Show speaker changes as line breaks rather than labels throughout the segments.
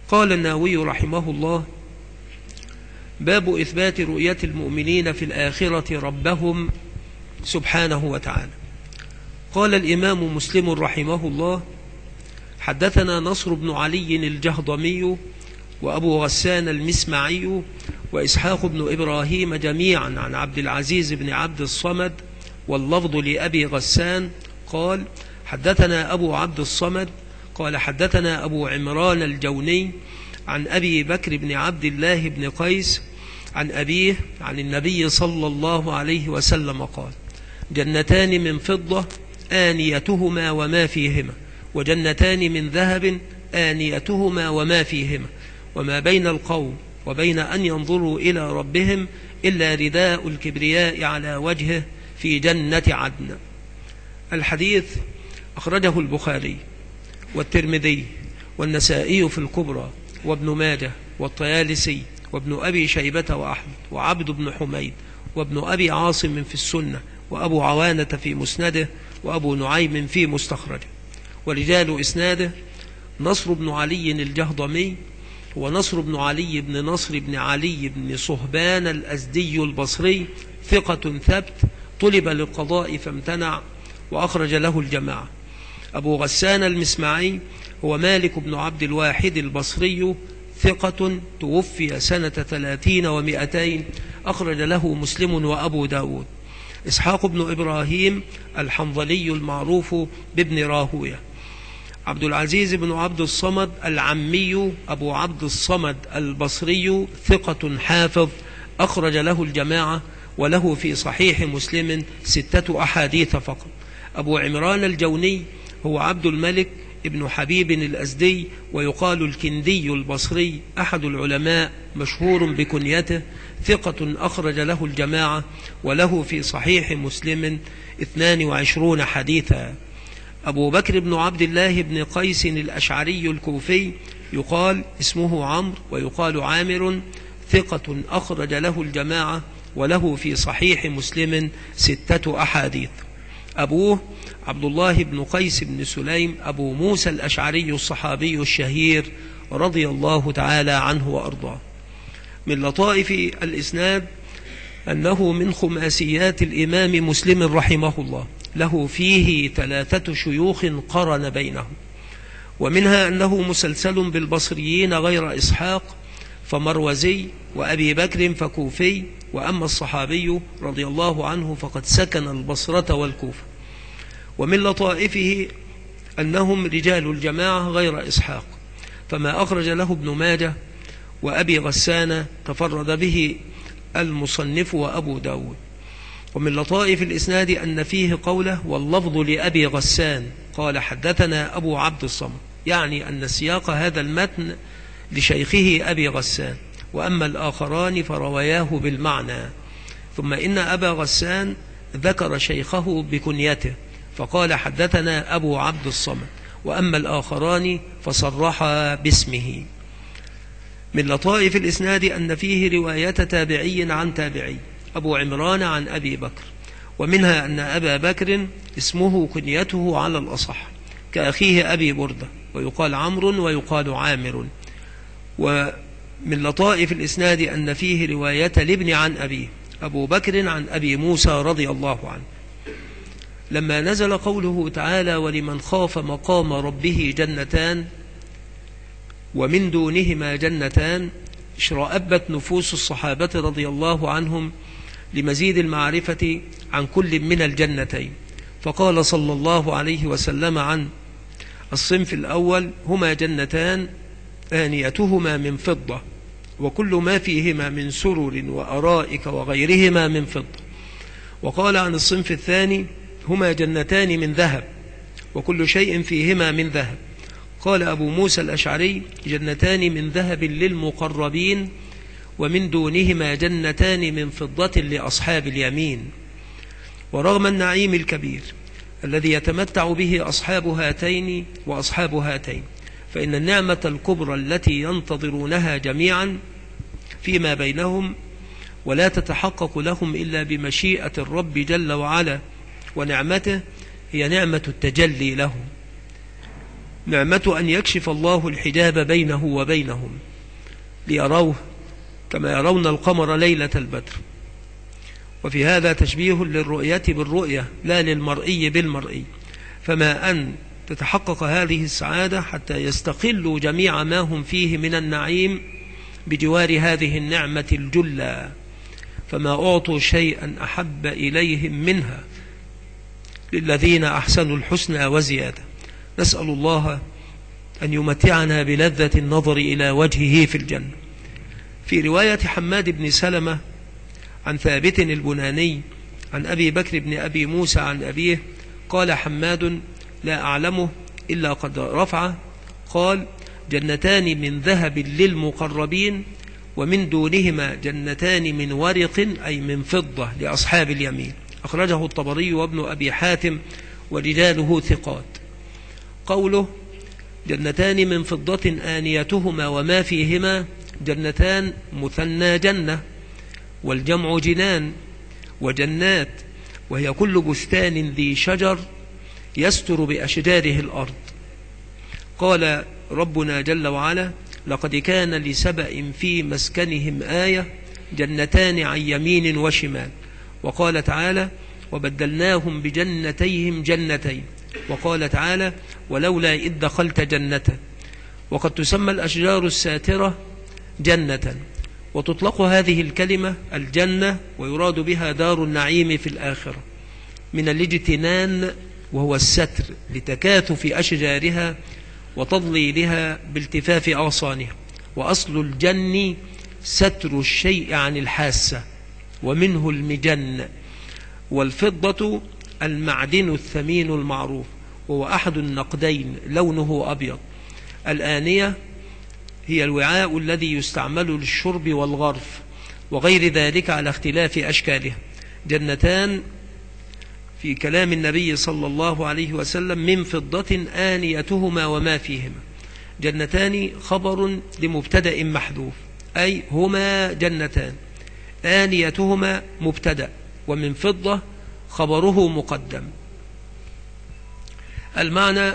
قال النووي رحمه الله: باب إثبات رؤية المؤمنين في الآخرة ربهم سبحانه وتعالى. قال الإمام مسلم رحمه الله: حدثنا نصر بن علي الجهضمي وأبو غسان المسمعي وإسحاق بن إبراهيم جميعا عن عبد العزيز بن عبد الصمد، واللفظ لأبي غسان قال: حدثنا أبو عبد الصمد قال: حدثنا أبو عمران الجوني عن أبي بكر بن عبد الله بن قيس عن أبيه عن النبي صلى الله عليه وسلم قال: جنتان من فضة آنيتهما وما فيهما، وجنتان من ذهب آنيتهما وما فيهما، وما بين القوم وبين أن ينظروا إلى ربهم إلا رداء الكبرياء على وجهه في جنة عدن. الحديث أخرجه البخاري والترمذي والنسائي في الكبرى وابن ماجه والطيالسي وابن أبي شيبة وأحمد وعبد بن حميد وابن أبي عاصم في السنة وأبو عوانة في مسنده وأبو نعيم في مستخرجه. ورجال إسناده: نصر بن علي الجهضمي ونصر بن علي بن نصر بن علي بن صهبان الأزدي البصري، ثقة ثبت، طلب للقضاء فامتنع، وأخرج له الجماعة. أبو غسان المسمعي هو مالك بن عبد الواحد البصري، ثقة، توفي سنة 30 و200، أخرج له مسلم وأبو داود. إسحاق بن إبراهيم الحنظلي المعروف بابن راهوية. عبد العزيز بن عبد الصمد العمي أبو عبد الصمد البصري، ثقة حافظ، أخرج له الجماعة، وله في صحيح مسلم 6 أحاديث فقط. أبو عمران الجوني هو عبد الملك ابن حبيب الأزدي، ويقال الكندي البصري، أحد العلماء، مشهور بكنيته، ثقة، أخرج له الجماعة، وله في صحيح مسلم 22 حديثا. أبو بكر بن عبد الله بن قيس الأشعري الكوفي، يقال اسمه عمرو ويقال عامر، ثقة، أخرج له الجماعة، وله في صحيح مسلم 6 أحاديث. أبوه عبد الله بن قيس بن سليم أبو موسى الأشعري الصحابي الشهير رضي الله تعالى عنه وأرضاه. من لطائف الإسناد أنه من خماسيات الإمام مسلم رحمه الله، له فيه 3 شيوخ قرن بينهم، ومنها أنه مسلسل بالبصريين غير إسحاق فمروزي، وأبي بكر فكوفي، وأما الصحابي رضي الله عنه فقد سكن البصرة والكوفة. ومن لطائفه أنهم رجال الجماعة غير إسحاق، فما أخرج له ابن ماجه وأبي غسان تفرد به المصنف وأبو داود. ومن لطائف الإسناد أن فيه قوله: واللفظ لأبي غسان قال: حدثنا أبو عبد الصمد، يعني أن سياق هذا المتن لشيخه أبي غسان، وأما الآخران فرواياه بالمعنى. ثم إن أبا غسان ذكر شيخه بكنيته فقال: حدثنا أبو عبد الصمد، وأما الآخران فصرحا باسمه. من لطائف الإسناد أن فيه رواية تابعي عن تابعي، أبو عمران عن أبي بكر، ومنها أن أبا بكر اسمه كنيته على الأصح كأخيه أبي بردة، ويقال عمرو ويقال عامر. ومن لطائف الإسناد أن فيه رواية لابن عن أبيه، أبو بكر عن أبي موسى رضي الله عنه. لما نزل قوله تعالى: ولمن خاف مقام ربه جنتان ومن دونهما جنتان، اشرأبت نفوس الصحابة رضي الله عنهم لمزيد المعرفة عن كل من الجنتين، فقال صلى الله عليه وسلم عن الصنف الأول: هما جنتان آنيتهما من فضة، وكل ما فيهما من سرر وأرائك وغيرهما من فضة. وقال عن الصنف الثاني: هما جنتان من ذهب، وكل شيء فيهما من ذهب. قال أبو موسى الأشعري: جنتان من ذهب للمقربين، ومن دونهما جنتان من فضة لأصحاب اليمين. ورغم النعيم الكبير الذي يتمتع به أصحاب هاتين وأصحاب هاتين، فإن النعمة الكبرى التي ينتظرونها جميعا فيما بينهم ولا تتحقق لهم إلا بمشيئة الرب جل وعلا ونعمته، هي نعمة التجلي لهم نعمة أن يكشف الله الحجاب بينه وبينهم ليروه كما يرون القمر ليلة البدر. وفي هذا تشبيه للرؤية بالرؤية لا للمرئي بالمرئي، فما أن تتحقق هذه السعادة حتى يستقلوا جميع ما هم فيه من النعيم بجوار هذه النعمة الجلة، فما أعطوا شيئا أحب إليهم منها، للذين أحسنوا الحسنى وزيادة. نسأل الله أن يمتعنا بلذة النظر إلى وجهه في الجنة. في رواية حماد بن سلمة عن ثابت البناني عن أبي بكر بن أبي موسى عن أبيه قال حماد: لا أعلمه إلا قد رفعه، قال: جنتان من ذهب للمقربين، ومن دونهما جنتان من ورق أي من فضة لأصحاب اليمين. أخرجه الطبري وابن أبي حاتم ورجاله ثقات. قوله جنتان من فضة آنيتهما وما فيهما، جنتان مثنى جنة، والجمع جنان، وجنات وهي كل بستان ذي شجر يستر بأشجاره الأرض. قال ربنا جل وعلا: لقد كان لسبأ في مسكنهم آية، جنتان عن يمين وشمال. وقال تعالى: وبدلناهم بجنتيهم جنتين. وقال تعالى: ولولا إذ دخلت جنته. وقد تسمى الأشجار الساترة جنة، وتطلق هذه الكلمة الجنة ويراد بها دار النعيم في الآخرة، من الاجتنان وهو الستر لتكاثف أشجارها وتضليلها بالتفاف أغصانها. وأصل الجن ستر الشيء عن الحاسة، ومنه المجن. والفضة المعدن الثمين المعروف، وهو أحد النقدين لونه أبيض. الآنية هي الوعاء الذي يستعمل للشرب والغرف وغير ذلك على اختلاف أشكالها. جنتان في كلام النبي صلى الله عليه وسلم من فضة آنيتهما وما فيهما. جنتان خبر لمبتدأ محذوف، أي هما جنتان، آنيتهما مبتدأ، ومن فضة خبره مقدم. المعنى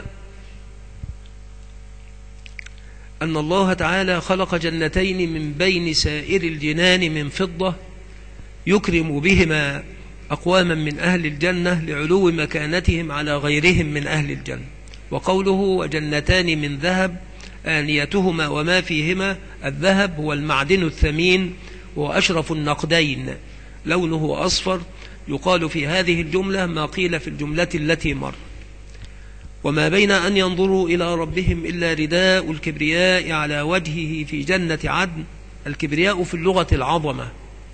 أن الله تعالى خلق جنتين من بين سائر الجنان من فضة يكرم بهما أقواما من أهل الجنة لعلو مكانتهم على غيرهم من أهل الجنة. وقوله وجنتان من ذهب آنيتهما وما فيهما، الذهب هو المعدن الثمين وأشرف النقدين، لونه أصفر. يقال في هذه الجملة ما قيل في الجملة التي مر: وما بين أن ينظروا إلى ربهم إلا رداء الكبرياء على وجهه في جنة عدن. الكبرياء في اللغة العظمة،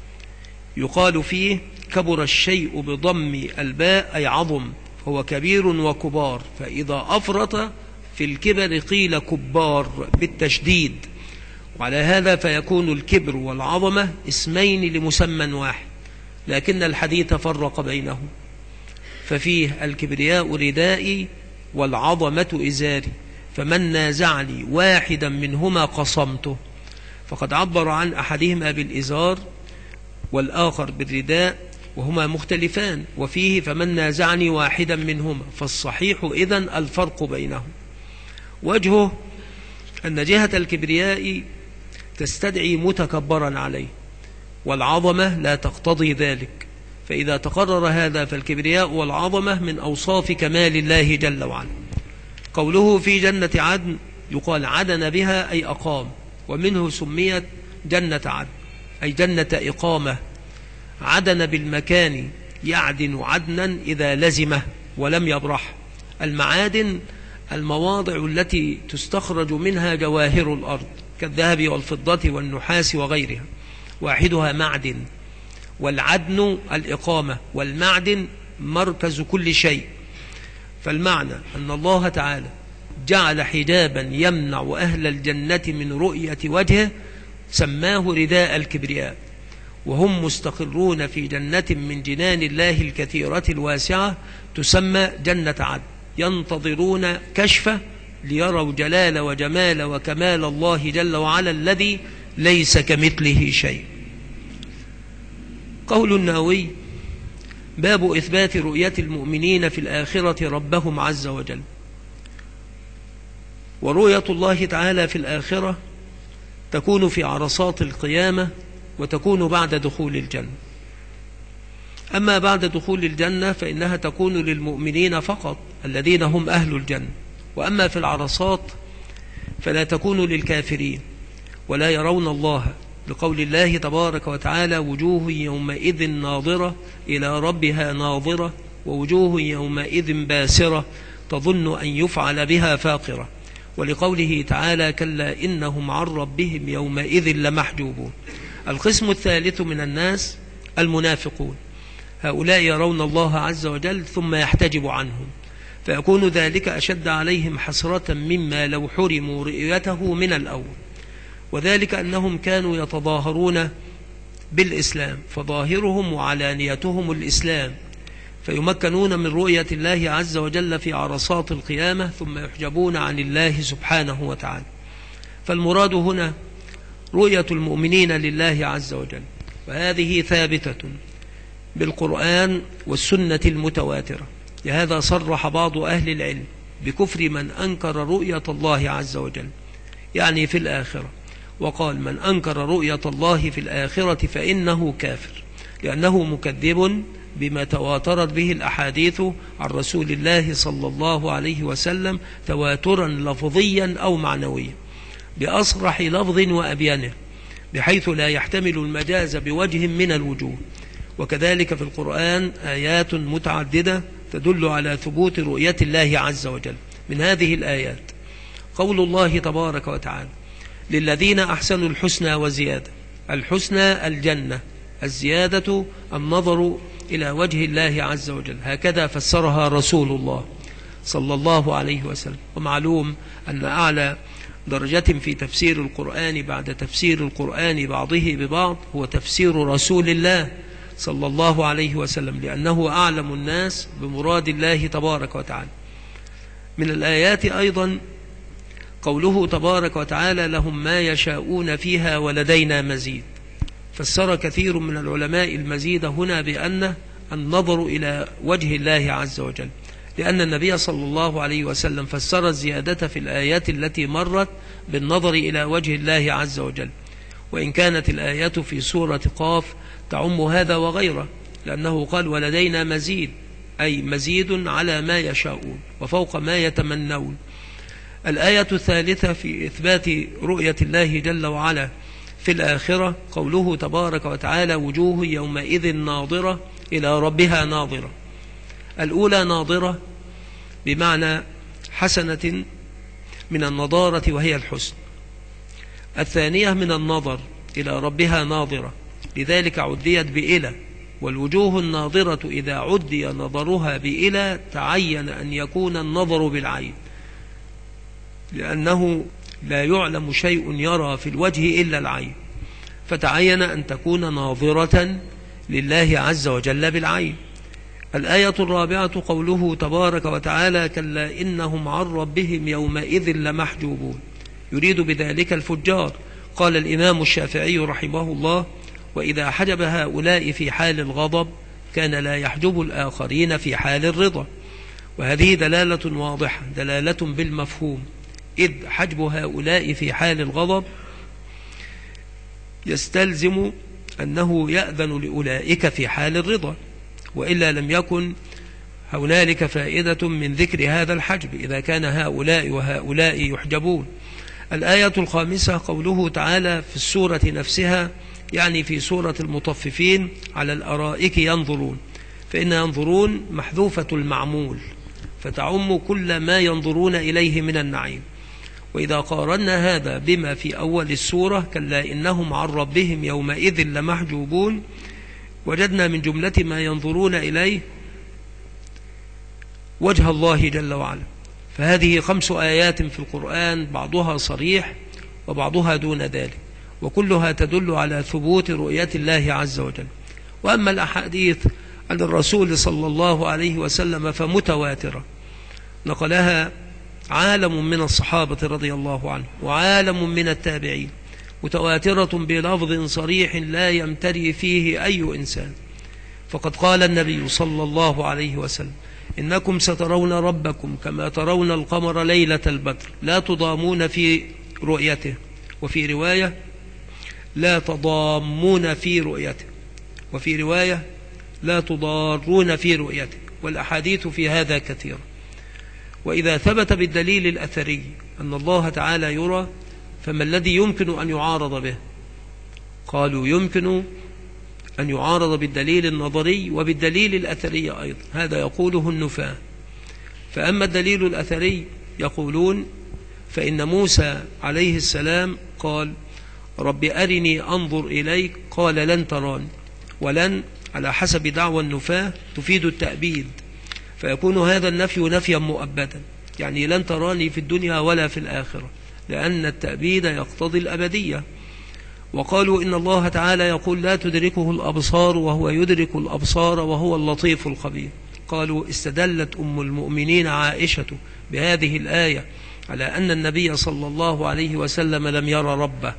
يقال فيه كبر الشيء بضم الباء أي عظم، هو كبير وكبار، فإذا أفرط في الكبر قيل كبار بالتشديد. وعلى هذا فيكون الكبر والعظمة اسمين لمسمى واحد، لكن الحديث فرق بينهم، ففيه الكبرياء ردائي والعظمة إزاري، فمن نازعني واحدا منهما قصمته. فقد عبر عن أحدهما بالإزار والآخر بالرداء، وهما مختلفان، وفيه فمن نازعني واحدا منهما، فالصحيح إذن الفرق بينهم. وجهه أن جهة الكبرياء تستدعي متكبرا عليه، والعظمة لا تقتضي ذلك، فإذا تقرر هذا فالكبرياء والعظمة من أوصاف كمال الله جل وعلا. قوله في جنة عدن يقال عدن بها أي أقام، ومنه سميت جنة عدن أي جنة إقامة. عدن بالمكان يعدن عدنا إذا لزمه ولم يبرح. المعادن المواضع التي تستخرج منها جواهر الأرض كالذهب والفضة والنحاس وغيرها، واحدها معدن. والعدن الإقامة، والمعدن مركز كل شيء. فالمعنى أن الله تعالى جعل حجابا يمنع أهل الجنة من رؤية وجهه سماه رداء الكبرياء، وهم مستقرون في جنة من جنان الله الكثيرة الواسعة تسمى جنة عدن، ينتظرون كشفه ليروا جلال وجمال وكمال الله جل وعلا الذي ليس كمثله شيء. قول النووي: باب إثبات رؤية المؤمنين في الآخرة ربهم عز وجل. ورؤية الله تعالى في الآخرة تكون في عرصات القيامة، وتكون بعد دخول الجنة. أما بعد دخول الجنة فإنها تكون للمؤمنين فقط الذين هم أهل الجنة، وأما في العرصات فلا تكون للكافرين ولا يرون الله، لقول الله تبارك وتعالى: وجوه يومئذ ناظرة إلى ربها ناظرة ووجوه يومئذ باسرة تظن أن يفعل بها فاقرة، ولقوله تعالى: كلا إنهم عن ربهم يومئذ لمحجوبون. القسم الثالث من الناس المنافقون، هؤلاء يرون الله عز وجل ثم يحتجب عنهم، فيكون ذلك أشد عليهم حسرة مما لو حرموا رؤيته من الأول، وذلك أنهم كانوا يتظاهرون بالإسلام، فظاهرهم وعلانيتهم الإسلام، فيمكنون من رؤية الله عز وجل في عرصات القيامة ثم يحجبون عن الله سبحانه وتعالى. فالمراد هنا رؤية المؤمنين لله عز وجل، وهذه ثابتة بالقرآن والسنة المتواترة. لهذا صرح بعض أهل العلم بكفر من أنكر رؤية الله عز وجل، يعني في الآخرة، وقال: من أنكر رؤية الله في الآخرة فإنه كافر، لأنه مكذب بما تواترت به الأحاديث عن رسول الله صلى الله عليه وسلم تواترا لفظيا أو معنويا بأصرح لفظ وأبينه، بحيث لا يحتمل المجاز بوجه من الوجوه. وكذلك في القرآن آيات متعددة تدل على ثبوت رؤية الله عز وجل. من هذه الآيات قول الله تبارك وتعالى: للذين أحسنوا الحسنى وزيادة. الحسنى الجنة، الزيادة النظر إلى وجه الله عز وجل، هكذا فسرها رسول الله صلى الله عليه وسلم. ومعلوم أن أعلى درجة في تفسير القرآن بعد تفسير القرآن بعضه ببعض هو تفسير رسول الله صلى الله عليه وسلم، لأنه أعلم الناس بمراد الله تبارك وتعالى. من الآيات أيضا قوله تبارك وتعالى: لهم ما يشاءون فيها ولدينا مزيد. فسر كثير من العلماء المزيد هنا بأنه النظر إلى وجه الله عز وجل، لأن النبي صلى الله عليه وسلم فسر الزيادة في الآيات التي مرت بالنظر إلى وجه الله عز وجل، وإن كانت الآيات في سورة قاف تعم هذا وغيره، لأنه قال: ولدينا مزيد، أي مزيد على ما يشاءون وفوق ما يتمنون. الآية الثالثة في إثبات رؤية الله جل وعلا في الآخرة قوله تبارك وتعالى: وجوه يومئذ ناظرة إلى ربها ناظرة. الأولى ناظرة بمعنى حسنة من النضارة وهي الحسن، الثانية من النظر إلى ربها ناظرة، لذلك عديت بإلى. والوجوه الناظرة إذا عدي نظرها بإلى تعين أن يكون النظر بالعين، لأنه لا يعلم شيء يرى في الوجه إلا العين، فتعين أن تكون ناظرة لله عز وجل بالعين. الآية الرابعة قوله تبارك وتعالى: كلا إنهم عن ربهم يومئذ لمحجوبون، يريد بذلك الفجار. قال الإمام الشافعي رحمه الله: وإذا حجب هؤلاء في حال الغضب كان لا يحجب الآخرين في حال الرضا. وهذه دلالة واضحة، دلالة بالمفهوم، إذ حجب هؤلاء في حال الغضب يستلزم أنه يأذن لأولئك في حال الرضا، وإلا لم يكن هنالك فائدة من ذكر هذا الحجب إذا كان هؤلاء وهؤلاء يحجبون. الآية الخامسة قوله تعالى في السورة نفسها، يعني في سورة المطففين: على الأرائك ينظرون، فإن ينظرون محذوفة المعمول فتعم كل ما ينظرون إليه من النعيم. وإذا قارنا هذا بما في أول السورة: كلا إنهم عن ربهم يومئذ لمحجوبون، وجدنا من جملة ما ينظرون إليه وجه الله جل وعلا. فهذه 5 آيات في القرآن، بعضها صريح وبعضها دون ذلك، وكلها تدل على ثبوت رؤية الله عز وجل. وأما الأحاديث عن الرسول صلى الله عليه وسلم فمتواترة، نقلها عالم من الصحابة رضي الله عنه وعالم من التابعين، متواترة بلفظ صريح لا يمتري فيه أي إنسان. فقد قال النبي صلى الله عليه وسلم: إنكم سترون ربكم كما ترون القمر ليلة البدر لا تضامون في رؤيته، وفي رواية لا تضامون في رؤيته، وفي رواية لا تضارون في رؤيته، والأحاديث في هذا كثيرة. وإذا ثبت بالدليل الأثري أن الله تعالى يرى فما الذي يمكن أن يعارض به؟ قالوا يمكن أن يعارض بالدليل النظري وبالدليل الأثري أيضا، هذا يقوله النفاة. فأما الدليل الأثري يقولون فإن موسى عليه السلام قال رب أرني أنظر إليك قال لن تراني، ولن على حسب دعوى النفاة تفيد التأبيد، فيكون هذا النفي نفيا مؤبدا، يعني لن تراني في الدنيا ولا في الآخرة، لأن التأبيد يقتضي الأبدية. وقالوا إن الله تعالى يقول لا تدركه الأبصار وهو يدرك الأبصار وهو اللطيف الخبير. قالوا استدلت أم المؤمنين عائشة بهذه الآية على أن النبي صلى الله عليه وسلم لم يرى ربه،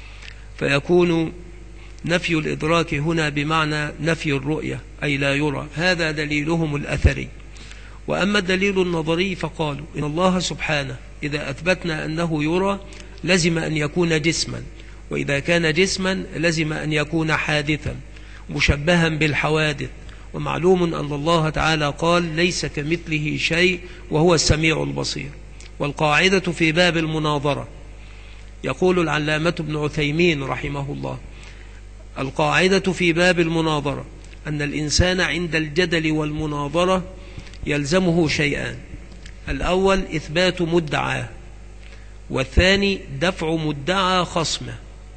فيكون نفي الإدراك هنا بمعنى نفي الرؤية أي لا يرى، هذا دليلهم الأثري. وأما الدليل النظري فقالوا إن الله سبحانه إذا أثبتنا أنه يرى لزم أن يكون جسما، وإذا كان جسما لزم أن يكون حادثا مشبها بالحوادث، ومعلوم أن الله تعالى قال ليس كمثله شيء وهو السميع البصير. والقاعدة في باب المناظرة يقول العلامة ابن عثيمين رحمه الله القاعدة في باب المناظرة أن الإنسان عند الجدل والمناظرة يلزمه شيئان: الأول إثبات مدعاه، والثاني دفع مدعى خصمه،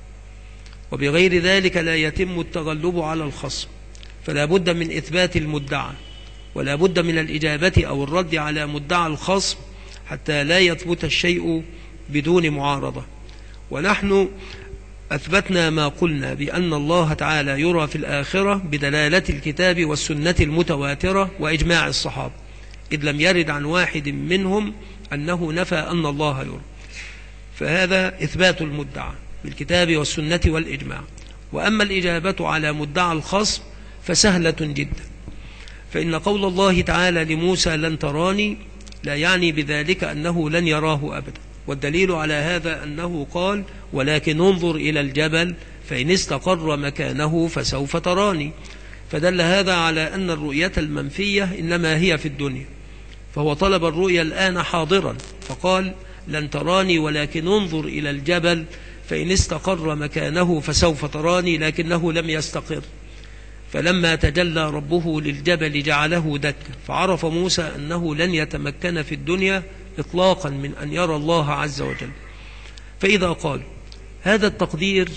وبغير ذلك لا يتم التغلب على الخصم، فلا بد من إثبات المدعى ولا بد من الإجابة أو الرد على مدعى الخصم حتى لا يثبت الشيء بدون معارضة. ونحن أثبتنا ما قلنا بأن الله تعالى يرى في الآخرة بدلالة الكتاب والسنة المتواترة وإجماع الصحابة، إذ لم يرد عن واحد منهم أنه نفى أن الله يرى، فهذا إثبات المدعى بالكتاب والسنة والإجماع. وأما الإجابة على مدعى الخصم فسهلة جدا، فإن قول الله تعالى لموسى لن تراني لا يعني بذلك أنه لن يراه أبدا، والدليل على هذا أنه قال ولكن انظر إلى الجبل فإن استقر مكانه فسوف تراني، فدل هذا على أن الرؤية المنفية إنما هي في الدنيا، فهو طلب الرؤية الآن حاضرا فقال لن تراني ولكن انظر إلى الجبل فإن استقر مكانه فسوف تراني، لكنه لم يستقر، فلما تجلى ربه للجبل جعله دكا، فعرف موسى أنه لن يتمكن في الدنيا إطلاقا من أن يرى الله عز وجل. فإذا قال هذا التقدير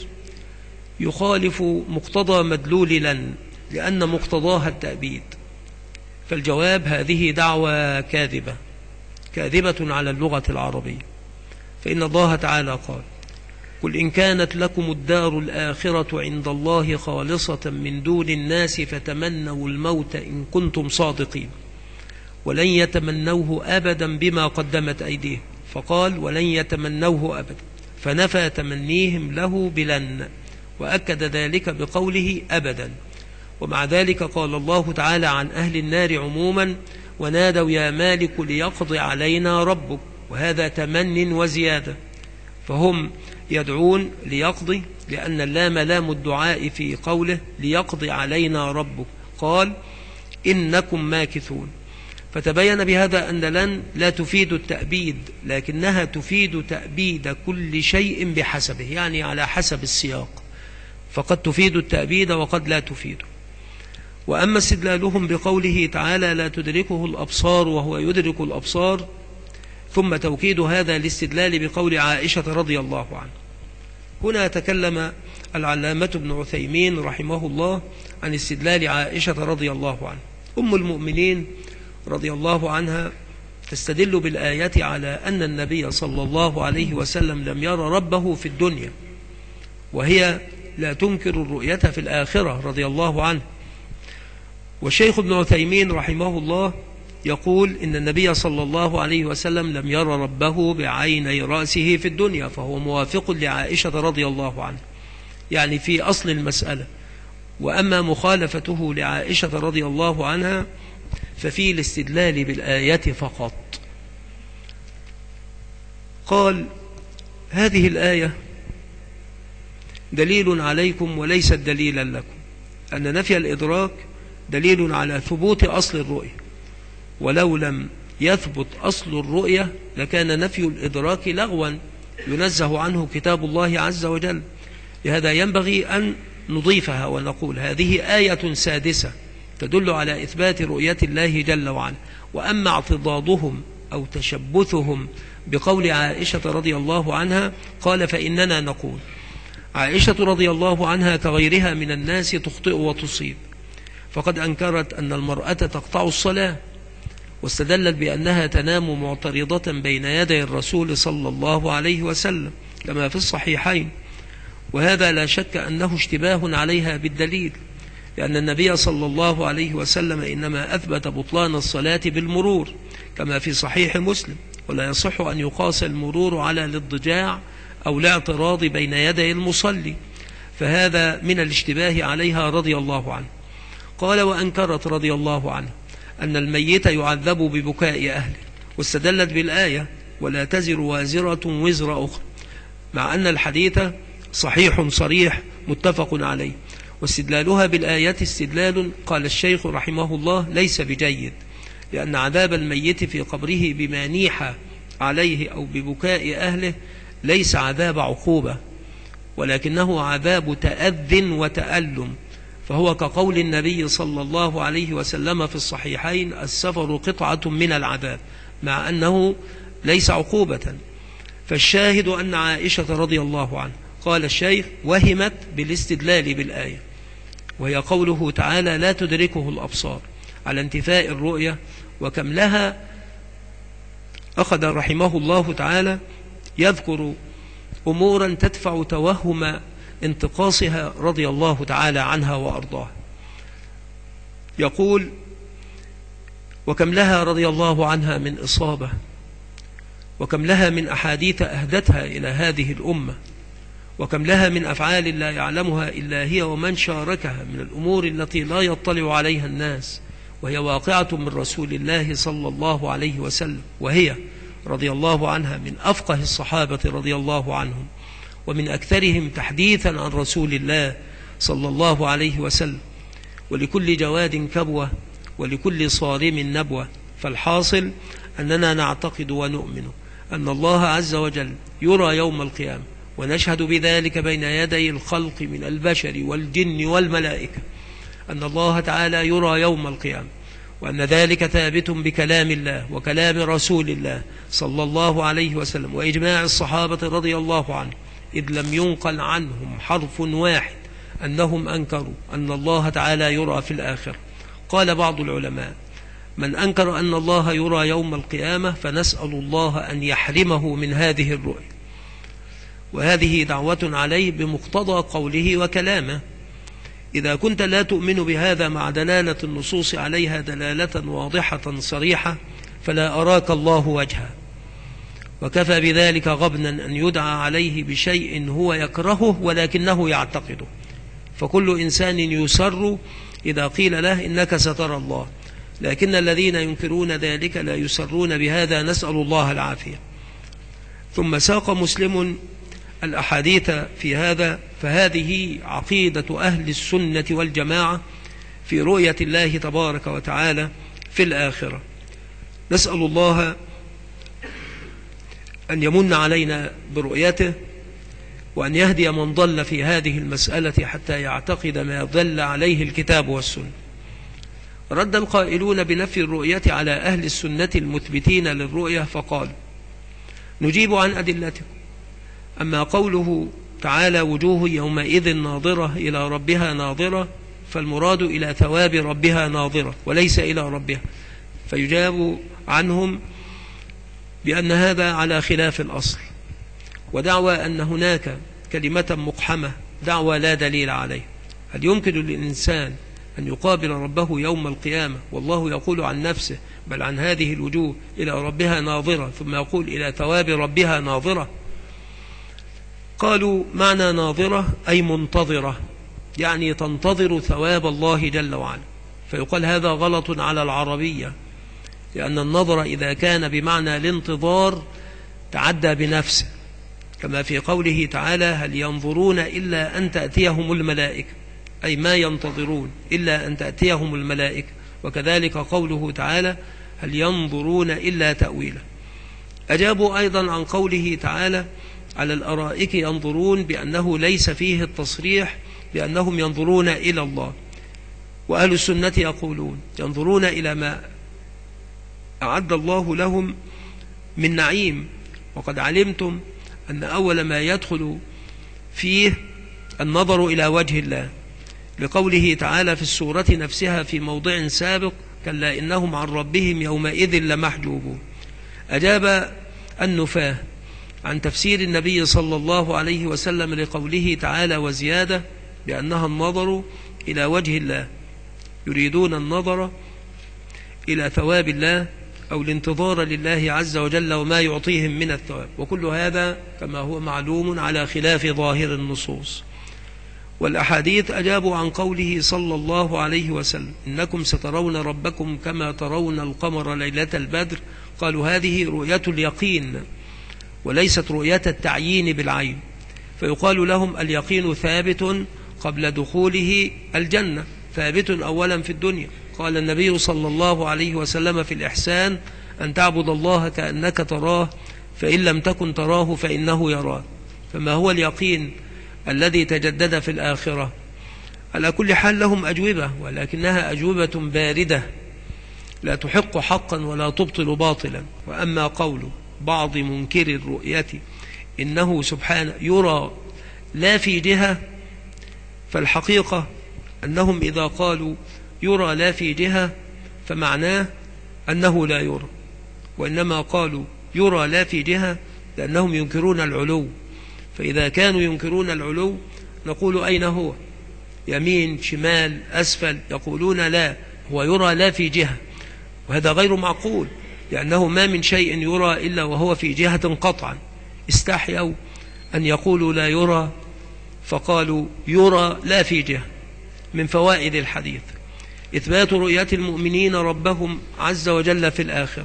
يخالف مقتضى مدلول لن لأن مقتضاها التأبيد، فالجواب هذه دعوة كاذبة على اللغة العربية، فإن الله تعالى قال قل إن كانت لكم الدار الآخرة عند الله خالصة من دون الناس فتمنوا الموت إن كنتم صادقين، ولن يتمنوه أبدا بما قدمت أيديهم، فقال ولن يتمنوه أبدا، فنفى تمنيهم له بلن، وأكد ذلك بقوله أبدا. ومع ذلك قال الله تعالى عن أهل النار عموما ونادوا يا مالك ليقضي علينا ربك، وهذا تمن وزيادة، فهم يدعون ليقضي لأن اللام لام الدعاء في قوله ليقضي علينا ربك، قال إنكم ماكثون، فتبين بهذا أن لن لا تفيد التأبيد لكنها تفيد تأبيد كل شيء بحسبه، يعني على حسب السياق، فقد تفيد التأبيد وقد لا تفيده. وأما استدلالهم بقوله تعالى لا تدركه الأبصار وهو يدرك الأبصار، ثم توكيد هذا الاستدلال بقول عائشة رضي الله عنها، هنا تكلم العلامة ابن عثيمين رحمه الله عن استدلال عائشة رضي الله عنها. أم المؤمنين رضي الله عنها تستدل بالآيات على أن النبي صلى الله عليه وسلم لم يرى ربه في الدنيا، وهي لا تنكر الرؤية في الآخرة رضي الله عنه. والشيخ ابن عثيمين رحمه الله يقول إن النبي صلى الله عليه وسلم لم يرى ربه بعيني رأسه في الدنيا، فهو موافق لعائشة رضي الله عنها يعني في أصل المسألة. وأما مخالفته لعائشة رضي الله عنها ففي الاستدلال بالآية فقط. قال: هذه الآية دليل عليكم وليست دليلا لكم، أن نفي الإدراك دليل على ثبوت أصل الرؤية، ولو لم يثبت أصل الرؤية لكان نفي الإدراك لغوا ينزه عنه كتاب الله عز وجل. لهذا ينبغي أن نضيفها ونقول هذه آية سادسة تدل على إثبات رؤية الله جل وعلا. وأما اعتضادهم أو تشبثهم بقول عائشة رضي الله عنها، قال: فإننا نقول عائشة رضي الله عنها كغيرها من الناس تخطئ وتصيب، فقد أنكرت أن المرأة تقطع الصلاة، واستدلت بأنها تنام معترضة بين يدي الرسول صلى الله عليه وسلم كما في الصحيحين، وهذا لا شك أنه اشتباه عليها بالدليل، لأن النبي صلى الله عليه وسلم إنما أثبت بطلان الصلاة بالمرور كما في صحيح مسلم، ولا يصح أن يقاس المرور على الاضطجاع أو الاعتراض بين يدي المصلي، فهذا من الاشتباه عليها رضي الله عنه. قال: وأنكرت رضي الله عنه أن الميت يعذب ببكاء أهله، واستدلت بالآية: ولا تزر وازرة وزر أخرى، مع أن الحديث صحيح صريح متفق عليه. واستدلالها بالآية استدلال، قال الشيخ رحمه الله، ليس بجيد، لأن عذاب الميت في قبره بما نيح عليه أو ببكاء أهله ليس عذاب عقوبة، ولكنه عذاب تأذ وتألم، فهو كقول النبي صلى الله عليه وسلم في الصحيحين: السفر قطعة من العذاب، مع أنه ليس عقوبة. فالشاهد أن عائشة رضي الله عنها، قال الشيخ، وهمت بالاستدلال بالآية، وهي قوله تعالى: لا تدركه الأبصار، على انتفاء الرؤية. وكم لها أخذ رحمه الله تعالى يذكر أمورا تدفع توهم انتقاصها رضي الله تعالى عنها وأرضاها. يقول: وكم لها رضي الله عنها من إصابة، وكم لها من أحاديث أهدتها إلى هذه الأمة، وكم لها من أفعال لا يعلمها إلا هي ومن شاركها من الأمور التي لا يطلع عليها الناس، وهي واقعة من رسول الله صلى الله عليه وسلم، وهي رضي الله عنها من أفقه الصحابة رضي الله عنهم، ومن أكثرهم تحديثا عن رسول الله صلى الله عليه وسلم. ولكل جواد كبوة، ولكل صارم نبوة. فالحاصل أننا نعتقد ونؤمن أن الله عز وجل يرى يوم القيامة، ونشهد بذلك بين يدي الخلق من البشر والجن والملائكة، أن الله تعالى يرى يوم القيامة، وأن ذلك ثابت بكلام الله وكلام رسول الله صلى الله عليه وسلم وإجماع الصحابة رضي الله عنهم، إذ لم ينقل عنهم حرف واحد أنهم أنكروا أن الله تعالى يرى في الآخرة. قال بعض العلماء: من أنكر أن الله يرى يوم القيامة فنسأل الله أن يحرمه من هذه الرؤية، وهذه دعوة عليه بمقتضى قوله وكلامه. إذا كنت لا تؤمن بهذا مع دلالة النصوص عليها دلالة واضحة صريحة فلا أراك الله وجها، وكفى بذلك غبنا أن يدعى عليه بشيء هو يكرهه ولكنه يعتقده. فكل إنسان يسر إذا قيل له إنك سترى الله، لكن الذين ينكرون ذلك لا يسرون بهذا، نسأل الله العافية. ثم ساق مسلم الأحاديث في هذا، فهذه عقيدة أهل السنة والجماعة في رؤية الله تبارك وتعالى في الآخرة. نسأل الله أن يمن علينا برؤيته، وأن يهدي من ضل في هذه المسألة حتى يعتقد ما ضل عليه الكتاب والسنة. رد القائلون بنفي الرؤية على أهل السنة المثبتين للرؤية فقال: نجيب عن أدلتكم. أما قوله تعالى: وجوه يومئذ ناظرة إلى ربها ناظرة، فالمراد إلى ثواب ربها ناظرة وليس إلى ربها، فيجاب عنهم بأن هذا على خلاف الأصل. ودعوى أن هناك كلمة مقحمة دعوى لا دليل عليه. هل يمكن للإنسان أن يقابل ربه يوم القيامة والله يقول عن نفسه بل عن هذه الوجوه إلى ربها ناظرة، ثم يقول إلى ثواب ربها ناظرة؟ قالوا: معنى ناظرة أي منتظرة، يعني تنتظر ثواب الله جل وعلا. فيقال هذا غلط على العربية، لأن النظر إذا كان بمعنى الانتظار تعدى بنفسه، كما في قوله تعالى هل ينظرون إلا أن تأتيهم الملائكة، أي ما ينتظرون إلا أن تأتيهم الملائكة. وكذلك قوله تعالى هل ينظرون إلا تأويله. أجابوا أيضا عن قوله تعالى على الأرائك ينظرون بأنه ليس فيه التصريح بأنهم ينظرون إلى الله، وأهل السنة يقولون ينظرون إلى ما أعد الله لهم من نعيم. وقد علمتم أن أول ما يدخل فيه النظر إلى وجه الله، لقوله تعالى في السورة نفسها في موضع سابق كلا إنهم عن ربهم يومئذ لمحجوبون. أجاب النفاة عن تفسير النبي صلى الله عليه وسلم لقوله تعالى وزيادة بأنها النظر إلى وجه الله، يريدون النظر إلى ثواب الله أو الانتظار لله عز وجل وما يعطيهم من الثواب، وكل هذا كما هو معلوم على خلاف ظاهر النصوص. والأحاديث أجابوا عن قوله صلى الله عليه وسلم إنكم سترون ربكم كما ترون القمر ليلة البدر، قالوا هذه رؤية اليقين وليست رؤية التعيين بالعين، فيقال لهم اليقين ثابت قبل دخوله الجنة، ثابت أولا في الدنيا. قال النبي صلى الله عليه وسلم في الإحسان أن تعبد الله كأنك تراه فإن لم تكن تراه فإنه يراك. فما هو اليقين الذي تجدد في الآخرة؟ على كل حال لهم أجوبة، ولكنها أجوبة باردة لا تحق حقا ولا تبطل باطلا. وأما قول بعض منكر الرؤية إنه سبحانه يرى لا في جهة، فالحقيقة أنهم إذا قالوا يرى لا في جهة فمعناه أنه لا يرى، وإنما قالوا يرى لا في جهة لأنهم ينكرون العلو. فإذا كانوا ينكرون العلو نقول أين هو؟ يمين شمال أسفل؟ يقولون لا، هو يرى لا في جهة، وهذا غير معقول، لأنه ما من شيء يرى إلا وهو في جهة قطعا. استحيوا أن يقولوا لا يرى فقالوا يرى لا في جهة. من فوائد الحديث إثبات رؤية المؤمنين ربهم عز وجل في الآخرة،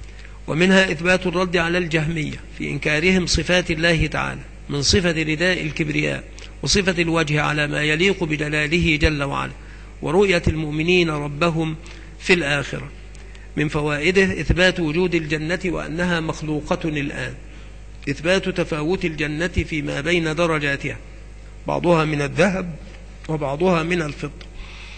ومنها إثبات الرد على الجهمية في إنكارهم صفات الله تعالى من صفة رداء الكبرياء وصفة الوجه على ما يليق بجلاله جل وعلا، ورؤية المؤمنين ربهم في الآخرة. من فوائده إثبات وجود الجنة وأنها مخلوقة الآن، إثبات تفاوت الجنة فيما بين درجاتها، بعضها من الذهب وبعضها من الفضة.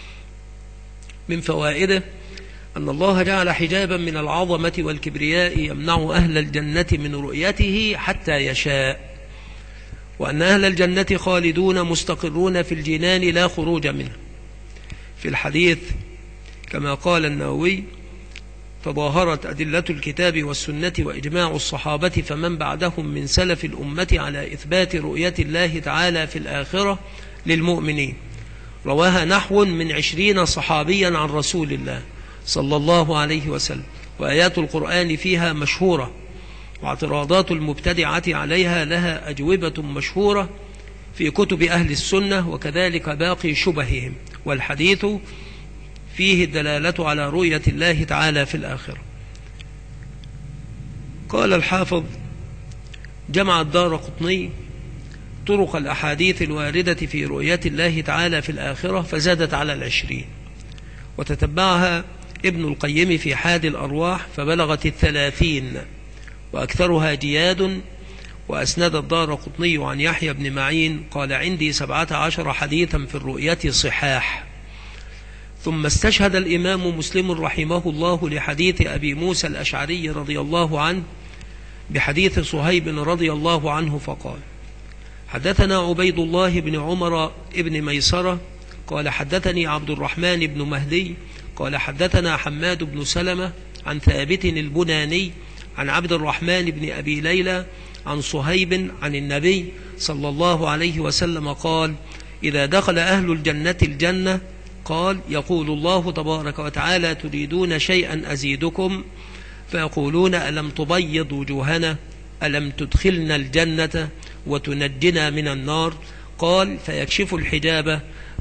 من فوائده أن الله جعل حجابا من العظمة والكبرياء يمنع أهل الجنة من رؤيته حتى يشاء، وأن أهل الجنة خالدون مستقرون في الجنان لا خروج منه. في الحديث كما قال النووي تظاهرت أدلة الكتاب والسنة وإجماع الصحابة فمن بعدهم من سلف الأمة على إثبات رؤية الله تعالى في الآخرة للمؤمنين، رواها نحو من 20 صحابيا عن رسول الله صلى الله عليه وسلم، وآيات القرآن فيها مشهورة، واعتراضات المبتدعة عليها لها أجوبة مشهورة في كتب أهل السنة، وكذلك باقي شبههم. والحديث فيه الدلالة على رؤية الله تعالى في الآخرة. قال الحافظ جمع الدارقطني طرق الأحاديث الواردة في رؤية الله تعالى في الآخرة فزادت على 20، وتتبعها ابن القيم في حاد الأرواح فبلغت 30، وأكثرها جياد. وأسند الدارقطني عن يحيى بن معين قال عندي 17 حديثا في الرؤية صحاح. ثم استشهد الإمام مسلم رحمه الله لحديث أبي موسى الأشعري رضي الله عنه بحديث صهيب رضي الله عنه فقال حدثنا عبيد الله بن عمر بن ميسرة قال حدثني عبد الرحمن بن مهدي قال حدثنا حماد بن سلمة عن ثابت البناني عن عبد الرحمن بن أبي ليلى عن صهيب عن النبي صلى الله عليه وسلم قال إذا دخل أهل الجنة الجنة قال يقول الله تبارك وتعالى تريدون شيئا أزيدكم؟ فيقولون ألم تبيض وجوهنا؟ ألم تدخلنا الجنة وتنجنا من النار؟ قال فيكشف الحجاب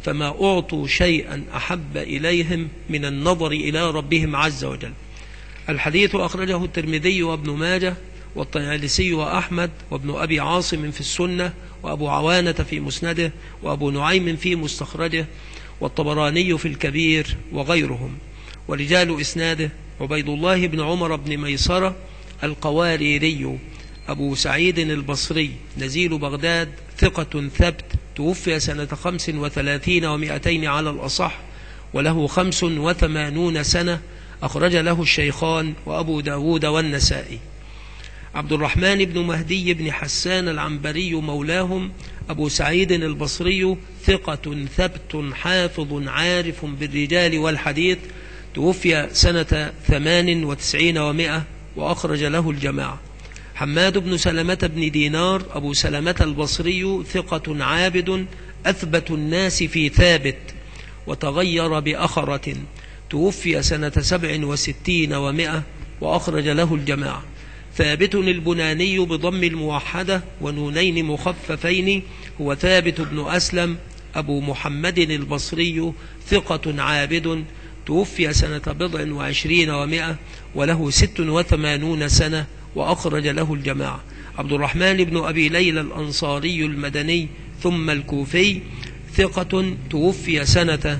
فما أعطوا شيئا أحب إليهم من النظر إلى ربهم عز وجل. الحديث أخرجه الترمذي وابن ماجه والطيالسي وأحمد وابن أبي عاصم في السنة وأبو عوانة في مسنده وأبو نعيم في مستخرجه والطبراني في الكبير وغيرهم. ورجال إسناده عبيد الله بن عمر بن ميسرة القواريري أبو سعيد البصري نزيل بغداد ثقة ثبت، توفي سنة 35 و200 على الأصح، وله 85 سنة، أخرج له الشيخان وأبو داود والنسائي. عبد الرحمن بن مهدي بن حسان العنبري مولاهم أبو سعيد البصري ثقة ثبت حافظ عارف بالرجال والحديث، توفي سنة 98 و100 وأخرج له الجماعة. حماد بن سلمة بن دينار أبو سلمة البصري ثقة عابد أثبت الناس في ثابت، وتغير بأخرة، توفي سنة 67 و100 وأخرج له الجماعة. ثابت البناني بضم الموحدة ونونين مخففين هو ثابت بن أسلم أبو محمد البصري ثقة عابد، توفي سنة 27 و100 وله 86 سنة وأخرج له الجماعة. عبد الرحمن بن أبي ليلى الأنصاري المدني ثم الكوفي ثقة، توفي سنة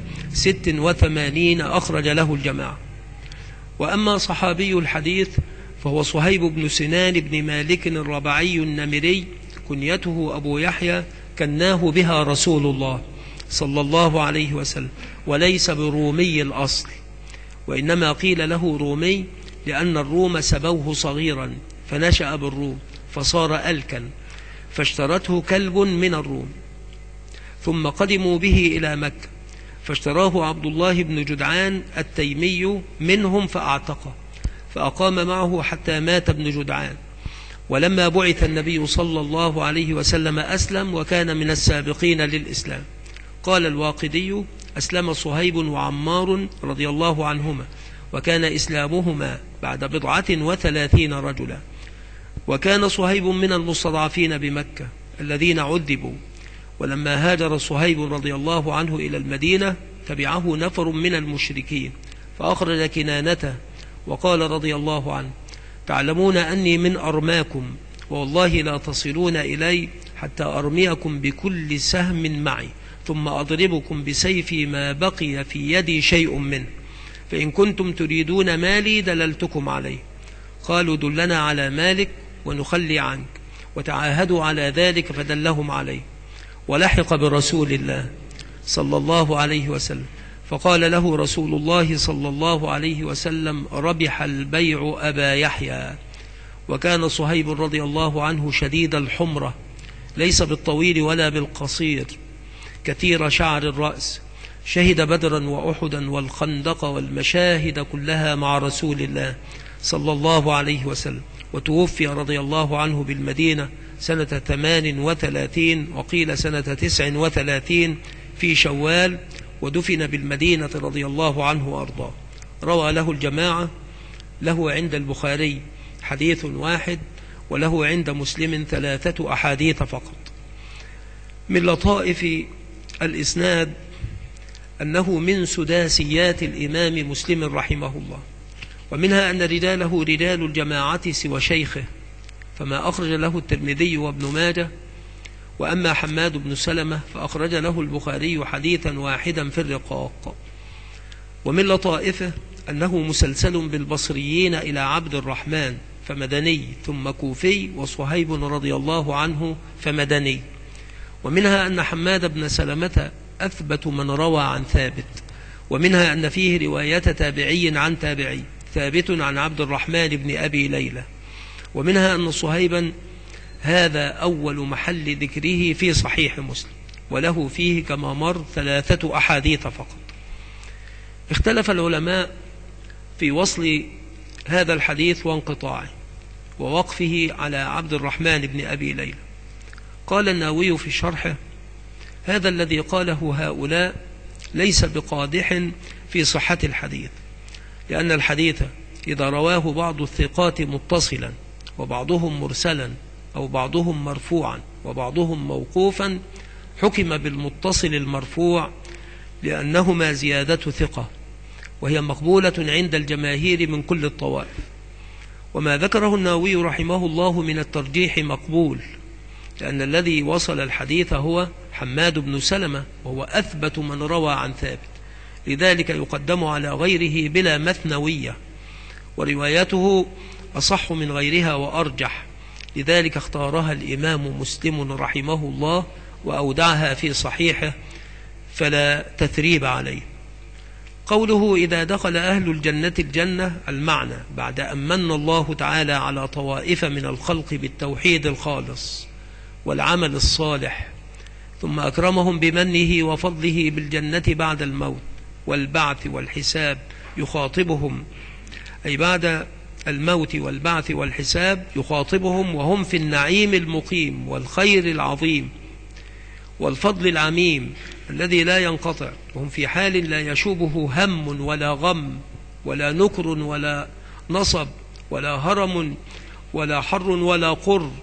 86 أخرج له الجماعة. وأما صحابي الحديث فهو صهيب بن سنان بن مالك الربعي النمري، كنيته أبو يحيى، كناه بها رسول الله صلى الله عليه وسلم، وليس برومي الأصل، وإنما قيل له رومي لأن الروم سبوه صغيرا فنشأ بالروم فصار ألكا، فاشترته كلب من الروم، ثم قدموا به إلى مكة فاشتراه عبد الله بن جدعان التيمي منهم فأعتقه، فأقام معه حتى مات ابن جدعان. ولما بعث النبي صلى الله عليه وسلم أسلم، وكان من السابقين للإسلام. قال الواقدي: أسلم صهيب وعمار رضي الله عنهما، وكان إسلامهما بعد 37 رجلا. وكان صهيب من المستضعفين بمكة الذين عذبوا، ولما هاجر صهيب رضي الله عنه إلى المدينة تبعه نفر من المشركين فأخرج كنانته، وقال رضي الله عنه: تعلمون أني من أرماكم، والله لا تصلون إلي حتى أرميكم بكل سهم معي، ثم أضربكم بسيفي ما بقي في يدي شيء منه، فإن كنتم تريدون مالي دللتكم عليه. قالوا: دلنا على مالك ونخلي عنك، وتعاهدوا على ذلك فدلهم عليه. ولحق برسول الله صلى الله عليه وسلم، فقال له رسول الله صلى الله عليه وسلم: ربح البيع أبا يحيى. وكان صهيب رضي الله عنه شديد الحمرة، ليس بالطويل ولا بالقصير، كثير شعر الرأس، شهد بدرا وأحدا والخندق والمشاهد كلها مع رسول الله صلى الله عليه وسلم، وتوفي رضي الله عنه بالمدينة سنة 38 وقيل سنة 39 في شوال، ودفن بالمدينة رضي الله عنه وأرضاه. روى له الجماعة، له عند البخاري حديث واحد، وله عند مسلم 3 أحاديث فقط. من لطائف الإسناد أنه من سداسيات الإمام مسلم رحمه الله، ومنها أن رجاله رجال الجماعة سوى شيخه، فما أخرج له الترمذي وابن ماجه. وأما حماد بن سلمة فأخرج له البخاري حديثا واحدا في الرقاق. ومن لطائفه أنه مسلسل بالبصريين إلى عبد الرحمن فمدني، ثم كوفي، وصهيب رضي الله عنه فمدني. ومنها أن حماد بن سلمة أثبت من روى عن ثابت، ومنها أن فيه رواية تابعي عن تابعي، ثابت عن عبد الرحمن بن أبي ليلى. ومنها أن صهيبا هذا أول محل ذكره في صحيح مسلم، وله فيه كما مر 3 أحاديث فقط. اختلف العلماء في وصل هذا الحديث وانقطاعه ووقفه على عبد الرحمن بن أبي ليلى. قال النووي في شرحه: هذا الذي قاله هؤلاء ليس بقادح في صحة الحديث، لأن الحديث إذا رواه بعض الثقات متصلا وبعضهم مرسلا أو بعضهم مرفوعا وبعضهم موقوفا، حكم بالمتصل المرفوع لأنهما زيادة ثقة، وهي مقبولة عند الجماهير من كل الطوائف. وما ذكره النووي رحمه الله من الترجيح مقبول، لأن الذي وصل الحديث هو حماد بن سلمة، وهو أثبت من روى عن ثابت، لذلك يقدم على غيره بلا مثنوية، وروايته أصح من غيرها وأرجح، لذلك اختارها الإمام مسلم رحمه الله وأودعها في صحيحه فلا تثريب عليه. قوله إذا دخل أهل الجنة الجنة، المعنى بعد أن من الله تعالى على طوائف من الخلق بالتوحيد الخالص والعمل الصالح، ثم أكرمهم بمنه وفضله بالجنة بعد الموت والبعث والحساب، يخاطبهم أي بعد الموت والبعث والحساب يخاطبهم وهم في النعيم المقيم والخير العظيم والفضل العميم الذي لا ينقطع، وهم في حال لا يشوبه هم ولا غم ولا نكر ولا نصب ولا هرم ولا حر ولا قر.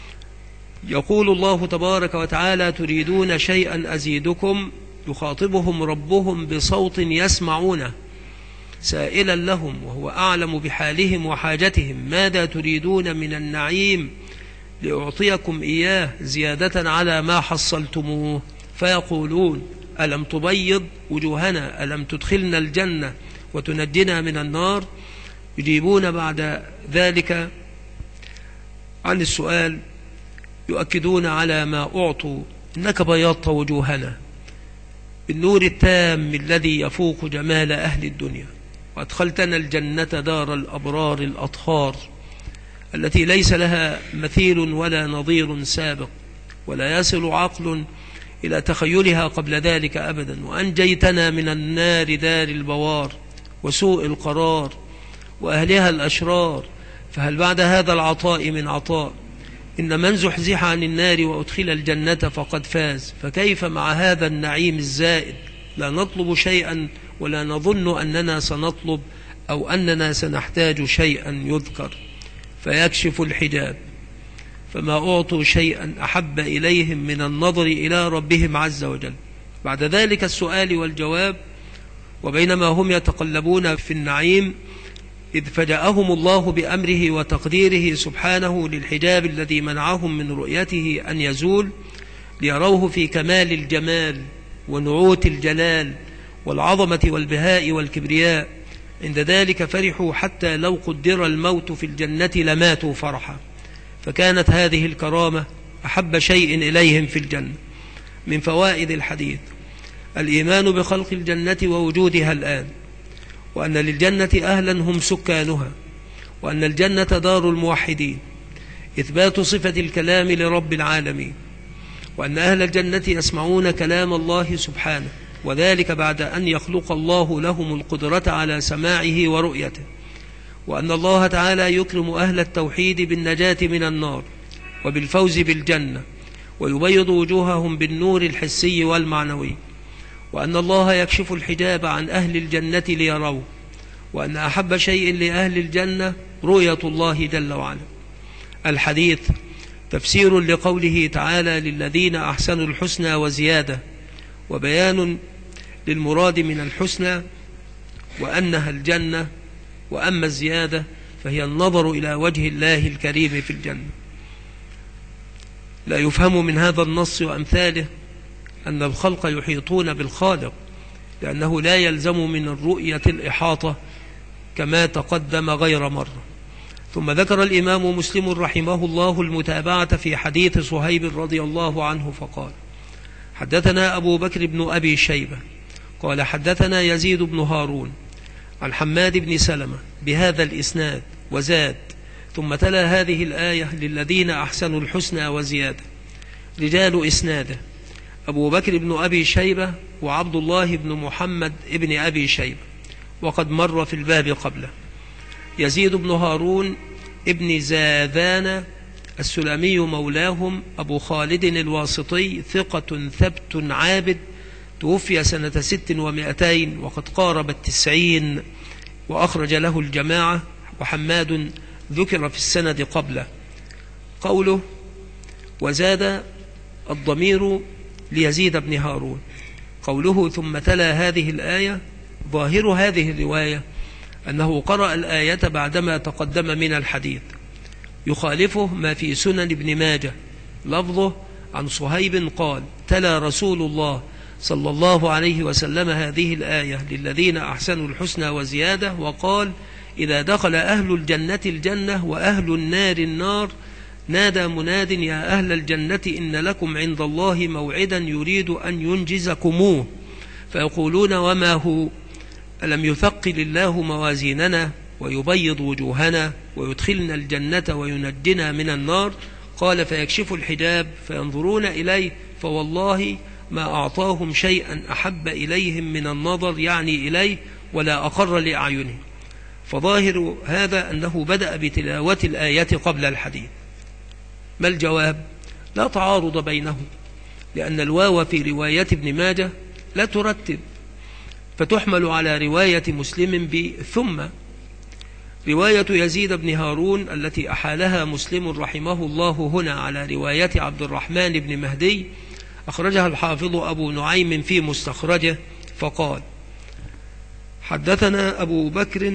يقول الله تبارك وتعالى تريدون شيئا أزيدكم، يخاطبهم ربهم بصوت يسمعونه سائلا لهم وهو أعلم بحالهم وحاجتهم، ماذا تريدون من النعيم لأعطيكم إياه زيادة على ما حصلتموه؟ فيقولون ألم تبيض وجوهنا، ألم تدخلنا الجنة وتنجنا من النار. يجيبون بعد ذلك عن السؤال يؤكدون على ما أعطوا، إنك بيضت وجوهنا بالنور التام الذي يفوق جمال أهل الدنيا، وأدخلتنا الجنة دار الأبرار الأطهار التي ليس لها مثيل ولا نظير سابق، ولا يصل عقل إلى تخيلها قبل ذلك أبدا، وأنجيتنا من النار دار البوار وسوء القرار وأهلها الأشرار، فهل بعد هذا العطاء من عطاء؟ إن من زحزح عن النار وأدخل الجنة فقد فاز، فكيف مع هذا النعيم الزائد؟ لا نطلب شيئا ولا نظن أننا سنطلب أو أننا سنحتاج شيئا يذكر فيكشف الحجاب، فما أعطوا شيئا أحب إليهم من النظر إلى ربهم عز وجل. بعد ذلك السؤال والجواب، وبينما هم يتقلبون في النعيم إذ فجأهم الله بأمره وتقديره سبحانه للحجاب الذي منعهم من رؤيته أن يزول، ليروه في كمال الجمال ونعوت الجلال والعظمة والبهاء والكبرياء. عند ذلك فرحوا حتى لو قدر الموت في الجنة لماتوا فرحا، فكانت هذه الكرامة أحب شيء إليهم في الجنة. من فوائد الحديث الإيمان بخلق الجنة ووجودها الآن، وأن للجنة أهلا هم سكانها، وأن الجنة دار الموحدين، إثبات صفة الكلام لرب العالمين، وأن أهل الجنة يسمعون كلام الله سبحانه، وذلك بعد أن يخلق الله لهم القدرة على سماعه ورؤيته، وأن الله تعالى يكرم أهل التوحيد بالنجاة من النار وبالفوز بالجنة، ويبيض وجوههم بالنور الحسي والمعنوي، وأن الله يكشف الحجاب عن أهل الجنة ليروه، وأن أحب شيء لأهل الجنة رؤية الله جل وعلا. الحديث تفسير لقوله تعالى للذين أحسنوا الحسنى وزيادة، وبيان للمراد من الحسنى وأنها الجنة، وأما الزيادة فهي النظر إلى وجه الله الكريم في الجنة. لا يفهم من هذا النص وأمثاله أن الخلق يحيطون بالخالق، لأنه لا يلزم من الرؤية الإحاطة كما تقدم غير مرة. ثم ذكر الإمام مسلم رحمه الله المتابعة في حديث صهيب رضي الله عنه فقال حدثنا أبو بكر بن أبي شيبة قال حدثنا يزيد بن هارون عن حماد بن سلمة بهذا الإسناد وزاد، ثم تلا هذه الآية للذين أحسنوا الحسنى وزيادة. رجال إسناده أبو بكر بن أبي شيبة وعبد الله بن محمد بن أبي شيبة، وقد مر في الباب قبله. يزيد بن هارون ابن زاذان السلمي مولاهم أبو خالد الواسطي، ثقة ثبت عابد، توفي سنة 600 وقد قارب 90، وأخرج له الجماعة، وحماد ذكر في السند قبله. قوله وزاد الضمير ليزيد بن هارون، قوله ثم تلا هذه الآية، ظاهر هذه الرواية أنه قرأ الآية بعدما تقدم من الحديث، يخالفه ما في سنن ابن ماجه لفظه عن صهيب قال تلا رسول الله صلى الله عليه وسلم هذه الآية للذين أحسنوا الحسنى وزيادة، وقال إذا دخل أهل الجنة الجنة وأهل النار النار نادى مناد يا أهل الجنة إن لكم عند الله موعدا يريد أن ينجزكموه، فيقولون وما هو؟ ألم يثقل الله موازيننا ويبيض وجوهنا ويدخلنا الجنة وينجنا من النار؟ قال فيكشف الحجاب فينظرون إليه فوالله ما أعطاهم شيئا أحب إليهم من النظر يعني إليه ولا أقر لأعينهم. فظاهر هذا أنه بدأ بتلاوة الآية قبل الحديث. ما الجواب؟ لا تعارض بينهم، لأن الواو في رواية ابن ماجه لا ترتب، فتحمل على رواية مسلم بثم. رواية يزيد بن هارون التي أحالها مسلم رحمه الله هنا على رواية عبد الرحمن بن مهدي أخرجها الحافظ أبو نعيم في مستخرجه فقال حدثنا أبو بكر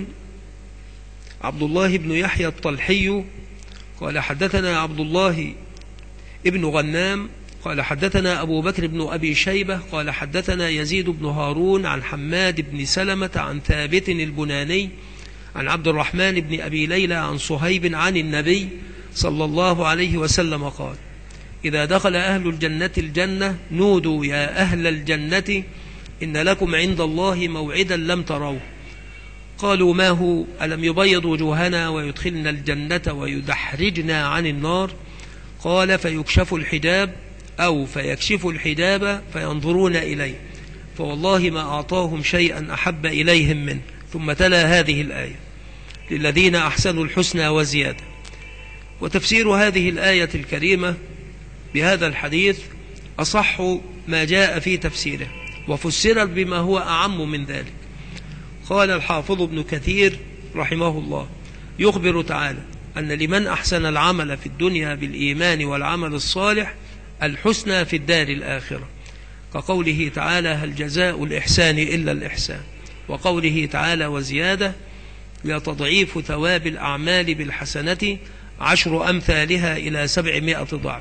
عبد الله بن يحيى الطلحي قال حدثنا عبد الله ابن غنام قال حدثنا أبو بكر بن أبي شيبة قال حدثنا يزيد بن هارون عن حماد بن سلمة عن ثابت البناني عن عبد الرحمن بن أبي ليلى عن صهيب عن النبي صلى الله عليه وسلم قال إذا دخل أهل الجنة الجنة نودوا يا أهل الجنة إن لكم عند الله موعدا لم تروه. قالوا ما هو؟ ألم يبيض وجوهنا ويدخلنا الجنة ويدحرجنا عن النار؟ قال فيكشف الحجاب أو فيكشف الحجاب فينظرون إليه فوالله ما أعطاهم شيئا أحب إليهم منه. ثم تلا هذه الآية للذين أحسنوا الحسنى وزيادة. وتفسير هذه الآية الكريمة بهذا الحديث أصح ما جاء في تفسيره، وفسرت بما هو أعم من ذلك. قال الحافظ ابن كثير رحمه الله يخبر تعالى أن لمن أحسن العمل في الدنيا بالإيمان والعمل الصالح الحسنى في الدار الآخرة، كقوله تعالى هل جزاء الإحسان إلا الإحسان، وقوله تعالى وزيادة لتضعيف ثواب الأعمال بالحسنة 10 أمثالها إلى 700 ضعف،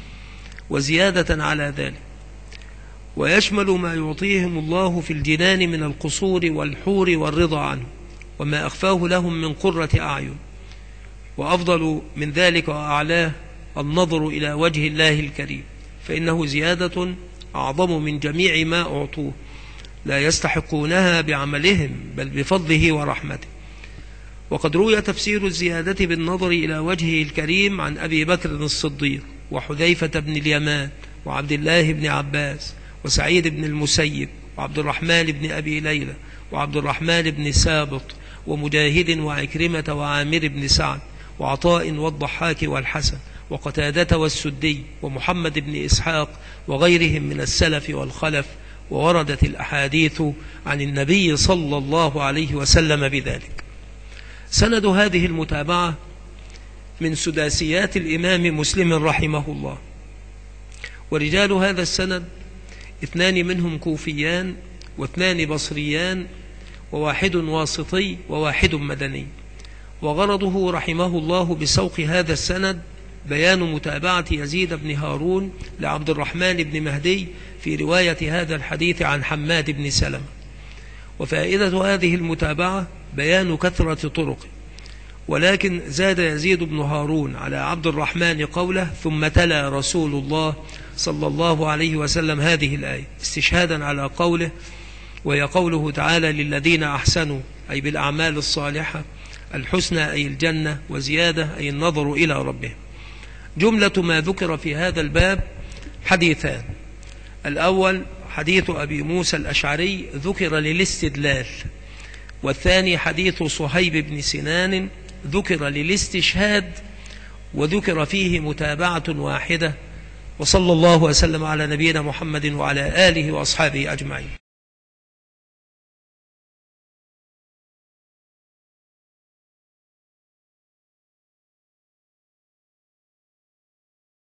وزيادة على ذلك. ويشمل ما يعطيهم الله في الجنان من القصور والحور والرضا عنه وما أخفاه لهم من قرة أعين. وأفضل من ذلك وأعلاه النظر إلى وجه الله الكريم، فإنه زيادة أعظم من جميع ما أعطوه، لا يستحقونها بعملهم بل بفضله ورحمته. وقد روي تفسير الزيادة بالنظر إلى وجهه الكريم عن أبي بكر الصديق وحذيفة بن اليمان وعبد الله بن عباس وسعيد بن المسيب وعبد الرحمن بن أبي ليلى وعبد الرحمن بن سابط ومجاهد وعكرمة وعامر بن سعد وعطاء والضحاك والحسن وقتادة والسدي ومحمد بن إسحاق وغيرهم من السلف والخلف. ووردت الأحاديث عن النبي صلى الله عليه وسلم بذلك. سند هذه المتابعة من سداسيات الإمام مسلم رحمه الله، ورجال هذا السند 2 منهم كوفيان و2 بصريان و1 واسطي و1 مدني. وغرضه رحمه الله بسوق هذا السند بيان متابعة يزيد بن هارون لعبد الرحمن بن مهدي في رواية هذا الحديث عن حماد بن سلمة. وفائدة هذه المتابعة بيان كثرة طرقه، ولكن زاد يزيد بن هارون على عبد الرحمن قوله ثم تلا رسول الله صلى الله عليه وسلم هذه الآية استشهادا على قوله وهي قوله تعالى للذين أحسنوا أي بالأعمال الصالحة الحسنى أي الجنة وزيادة أي النظر إلى ربهم. جملة ما ذكر في هذا الباب حديثان. الأول حديث أبي موسى الأشعري ذكر للاستدلال، والثاني حديث صهيب بن سنان ذكر للاستشهاد وذكر فيه متابعة واحدة. وصلى الله وسلم على نبينا محمد وعلى آله وأصحابه أجمعين.